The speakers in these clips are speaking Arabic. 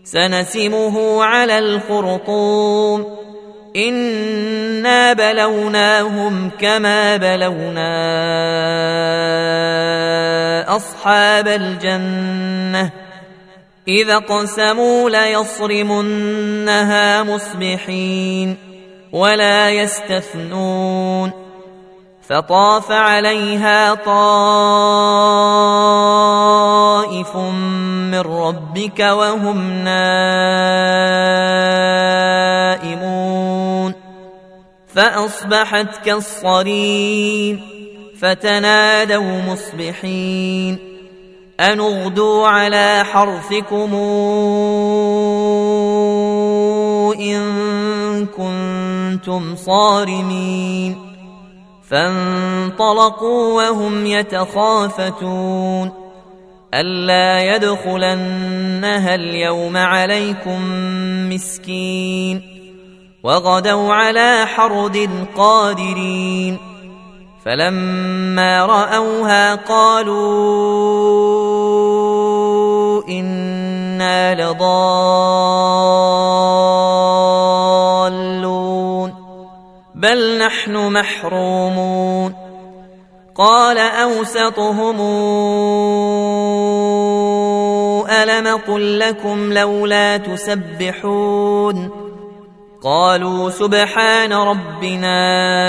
سنسمه على الخرطوم إنا بلوناهم كما بلونا أصحاب الجنة إذا اقسموا ليصرمنها مصبحين ولا يستثنون فطاف عليها طائف من ربك وهم نائمون فأصبحت كالصريم فتنادوا مصبحين أن اغدوا على حرثكم إن كنتم صارمين فانطلقوا وهم يتخافتون ألا يدخلنها اليوم عليكم مسكين وغدوا على حرد قادرين فلما رأوها قالوا إنا لضالون بل نحن محرومون قال أوسطهم ألم قل لكم لولا تسبحون قالوا سبحان ربنا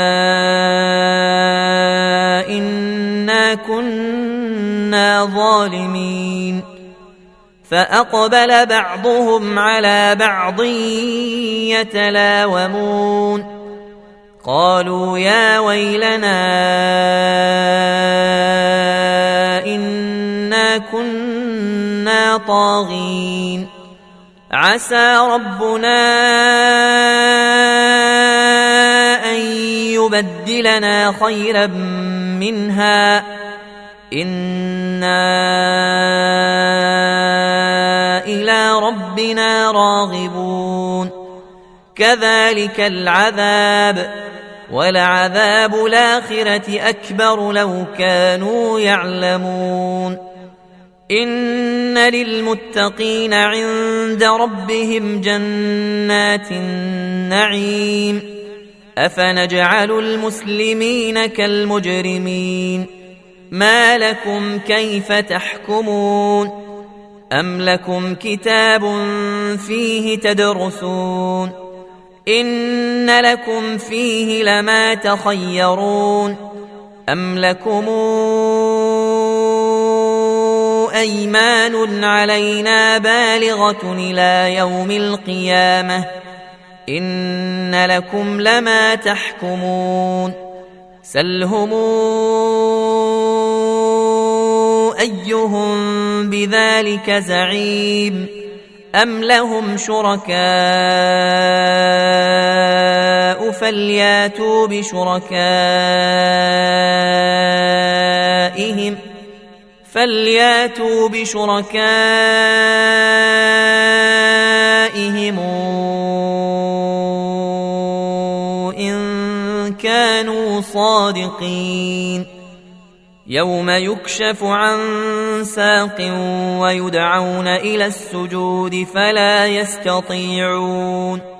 إنا كنا ظالمين فأقبل بعضهم على بعض يتلاومون قالوا يا ويلنا إنا كنا طاغين عسى ربنا أن يبدلنا خيرا منها إنا إلى ربنا راغبون كذلك العذاب ولعذاب الآخرة أكبر لو كانوا يعلمون إن للمتقين عند ربهم جنات النعيم أفنجعل المسلمين كالمجرمين ما لكم كيف تحكمون أم لكم كتاب فيه تدرسون إن لكم فيه لما تخيرون أم لكم أيمان علينا بالغة إلى يوم القيامة إن لكم لما تحكمون سلهم أيهم بذلك زعيم أم لهم شركاء فلياتوا بشركائهم إن كانوا صادقين يوم يكشف عن ساق ويدعون إلى السجود فلا يستطيعون